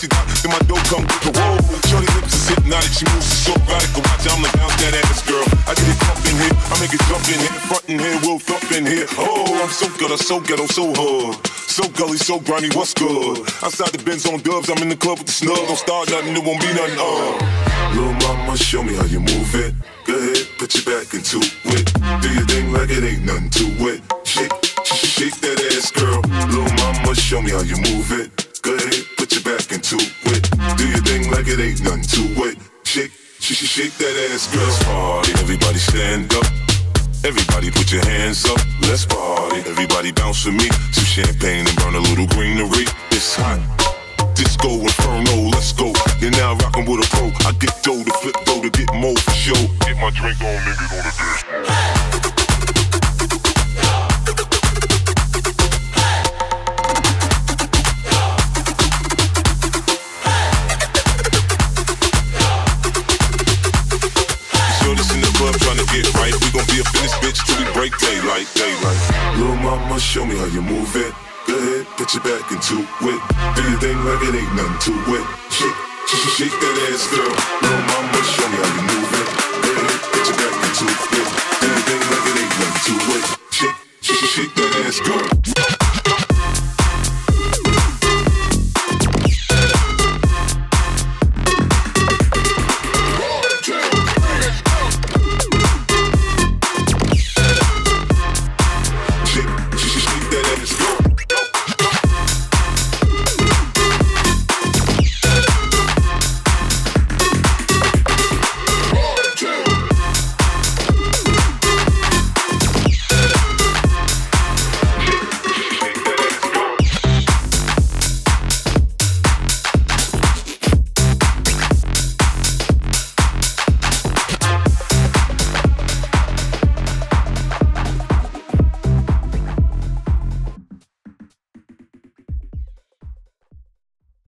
she got, then my dough come with the whoa. Shorty lips is hypnotic, she moves so erotic. Watch, I'm like, bounce that ass, girl. I get it crump in here, I make it jump in here, front in here, we'll thump in here. Oh, I'm so good, I'm so ghetto, so hood. So gully, so grimy, what's good? Outside the Benz on dubs, I'm in the club with the snug. Don't start nothing, it won't be nothing, Little mama, show me how you move it. Go ahead, put your back into it. Do your thing like it ain't nothing to it. Shake that ass, girl. Little mama, show me how you move it. Go ahead, put your back into it. Do your thing like it ain't nothing to it. Shake that ass, girl. Let's party, everybody stand up. Everybody put your hands up, let's party. Everybody bounce with me. Some champagne and burn a little greenery. It's hot. Disco Inferno, let's go. You're now rockin' with a pro. I get dough to flip dough to get more for show. Get my drink on, niggas on the dance floor. Trying to get right, we gon' be up in this bitch till we break daylight. Little mama, show me how you move it. Go ahead, put your back into it. Do your thing like it ain't nothing to it. Shake that ass, girl. Little mama,